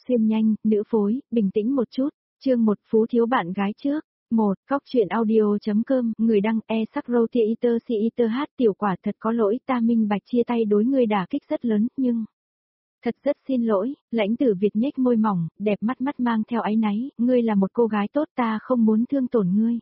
Xuyên nhanh, nữ phối, bình tĩnh một chút. Chương 1 Phú thiếu bạn gái trước. 1. Cóc truyện audio.com, người đăng sắc roti eater si eater hát tiểu quả thật có lỗi ta minh bạch chia tay đối ngươi đả kích rất lớn, nhưng... Thật rất xin lỗi, Lãnh Tử Việt nhếch môi mỏng, đẹp mắt mắt mang theo áy náy, ngươi là một cô gái tốt ta không muốn thương tổn ngươi.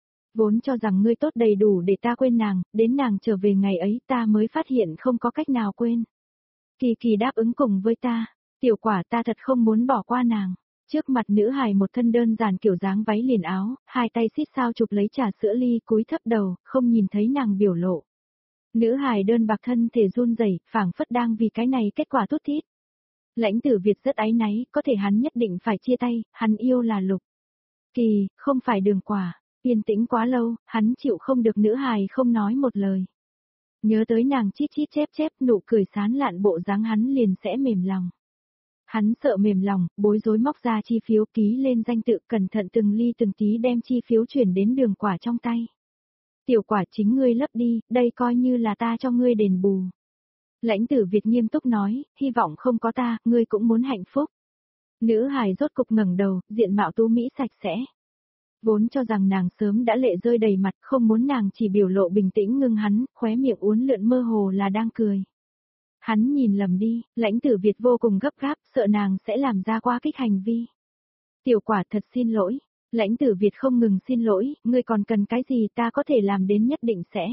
Vốn cho rằng ngươi tốt đầy đủ để ta quên nàng, đến nàng trở về ngày ấy ta mới phát hiện không có cách nào quên. Kỳ Kỳ đáp ứng cùng với ta, tiểu quả ta thật không muốn bỏ qua nàng. Trước mặt nữ hài một thân đơn giản kiểu dáng váy liền áo, hai tay xít sao chụp lấy trà sữa ly cúi thấp đầu, không nhìn thấy nàng biểu lộ. Nữ hài đơn bạc thân thể run rẩy, phảng phất đang vì cái này kết quả thút thít. Lãnh Tử Việt rất áy náy, có thể hắn nhất định phải chia tay, hắn yêu là Lục Kỳ, không phải Đường Quả. Yên tĩnh quá lâu, hắn chịu không được nữ hài không nói một lời. Nhớ tới nàng chít chít chép chép nụ cười sán lạn bộ dáng hắn liền sẽ mềm lòng. Hắn sợ mềm lòng, bối rối móc ra chi phiếu ký lên danh tự cẩn thận từng ly từng tí đem chi phiếu chuyển đến Đường Quả trong tay. Tiểu Quả chính ngươi lấp đi, đây coi như là ta cho ngươi đền bù. Lãnh Tử Việt nghiêm túc nói, hy vọng không có ta, ngươi cũng muốn hạnh phúc. Nữ hài rốt cục ngẩng đầu, diện mạo tú mỹ sạch sẽ. Vốn cho rằng nàng sớm đã lệ rơi đầy mặt, không muốn nàng chỉ biểu lộ bình tĩnh ngưng hắn, khóe miệng uốn lượn mơ hồ là đang cười. Hắn nhìn lầm đi, Lãnh Tử Việt vô cùng gấp gáp, sợ nàng sẽ làm ra quá kích hành vi. Tiểu Quả thật xin lỗi. Lãnh Tử Việt không ngừng xin lỗi, ngươi còn cần cái gì ta có thể làm đến nhất định sẽ.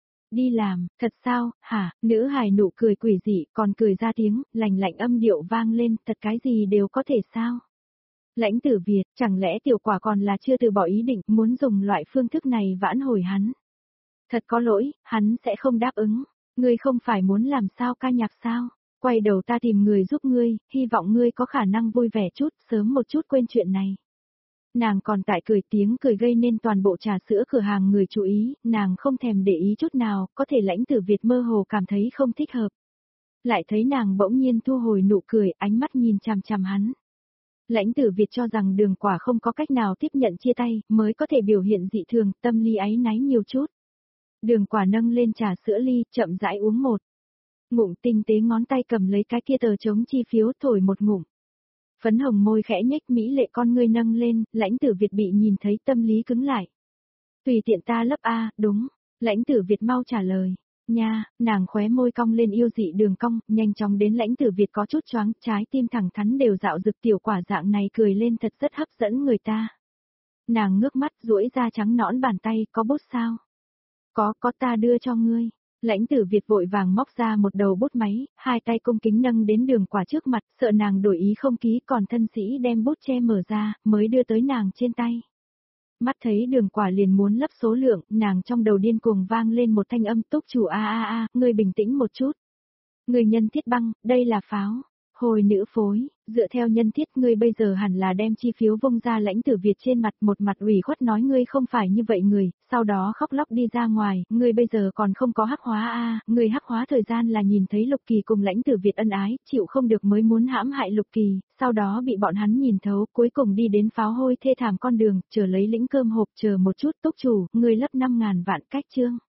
Đi làm, thật sao, hả, nữ hài nụ cười quỷ dị, còn cười ra tiếng, lạnh lạnh âm điệu vang lên, thật cái gì đều có thể sao. Lãnh Tử Việt, chẳng lẽ Tiểu Quả còn là chưa từ bỏ ý định, muốn dùng loại phương thức này vãn hồi hắn. Thật có lỗi, hắn sẽ không đáp ứng, ngươi không phải muốn làm sao ca nhạc sao, quay đầu ta tìm người giúp ngươi, hy vọng ngươi có khả năng vui vẻ chút, sớm một chút quên chuyện này. Nàng còn tại cười tiếng cười gây nên toàn bộ trà sữa cửa hàng người chú ý, nàng không thèm để ý chút nào, có thể Lãnh Tử Việt mơ hồ cảm thấy không thích hợp. Lại thấy nàng bỗng nhiên thu hồi nụ cười, ánh mắt nhìn chằm chằm hắn. Lãnh Tử Việt cho rằng Đường Quả không có cách nào tiếp nhận chia tay, mới có thể biểu hiện dị thường, tâm lý áy náy nhiều chút. Đường Quả nâng lên trà sữa ly, chậm rãi uống một ngụm, tinh tế ngón tay cầm lấy cái kia tờ chống chi phiếu thổi một ngụm. Phấn hồng môi khẽ nhếch mỹ lệ con ngươi nâng lên, Lãnh Tử Việt bị nhìn thấy tâm lý cứng lại. Tùy tiện ta lấp a, đúng. Lãnh Tử Việt mau trả lời. Nha, nàng khóe môi cong lên yêu dị đường cong, nhanh chóng đến Lãnh Tử Việt có chút choáng, trái tim thẳng thắn đều dạo dực Tiểu Quả dạng này cười lên thật rất hấp dẫn người ta. Nàng ngước mắt duỗi ra trắng nõn bàn tay, có bút sao? Có ta đưa cho ngươi. Lãnh Tử Việt vội vàng móc ra một đầu bút máy, hai tay cung kính nâng đến Đường Quả trước mặt, sợ nàng đổi ý không ký, còn thân sĩ đem bút che mở ra, mới đưa tới nàng trên tay. Mắt thấy Đường Quả liền muốn lấp số lượng, nàng trong đầu điên cuồng vang lên một thanh âm túc chủ ngươi bình tĩnh một chút. Người nhân thiết băng, đây là pháo. Hồi nữ phối, dựa theo nhân thiết ngươi bây giờ hẳn là đem chi phiếu vung ra Lãnh Tử Việt trên mặt, một mặt ủy khuất nói ngươi không phải như vậy người, sau đó khóc lóc đi ra ngoài, ngươi bây giờ còn không có hắc hóa ngươi hắc hóa thời gian là nhìn thấy Lục Kỳ cùng Lãnh Tử Việt ân ái, chịu không được mới muốn hãm hại Lục Kỳ, sau đó bị bọn hắn nhìn thấu, cuối cùng đi đến pháo hôi thê thảm con đường, chờ lấy lĩnh cơm hộp, chờ một chút túc chủ, ngươi lấp 5.000 vạn cách chương.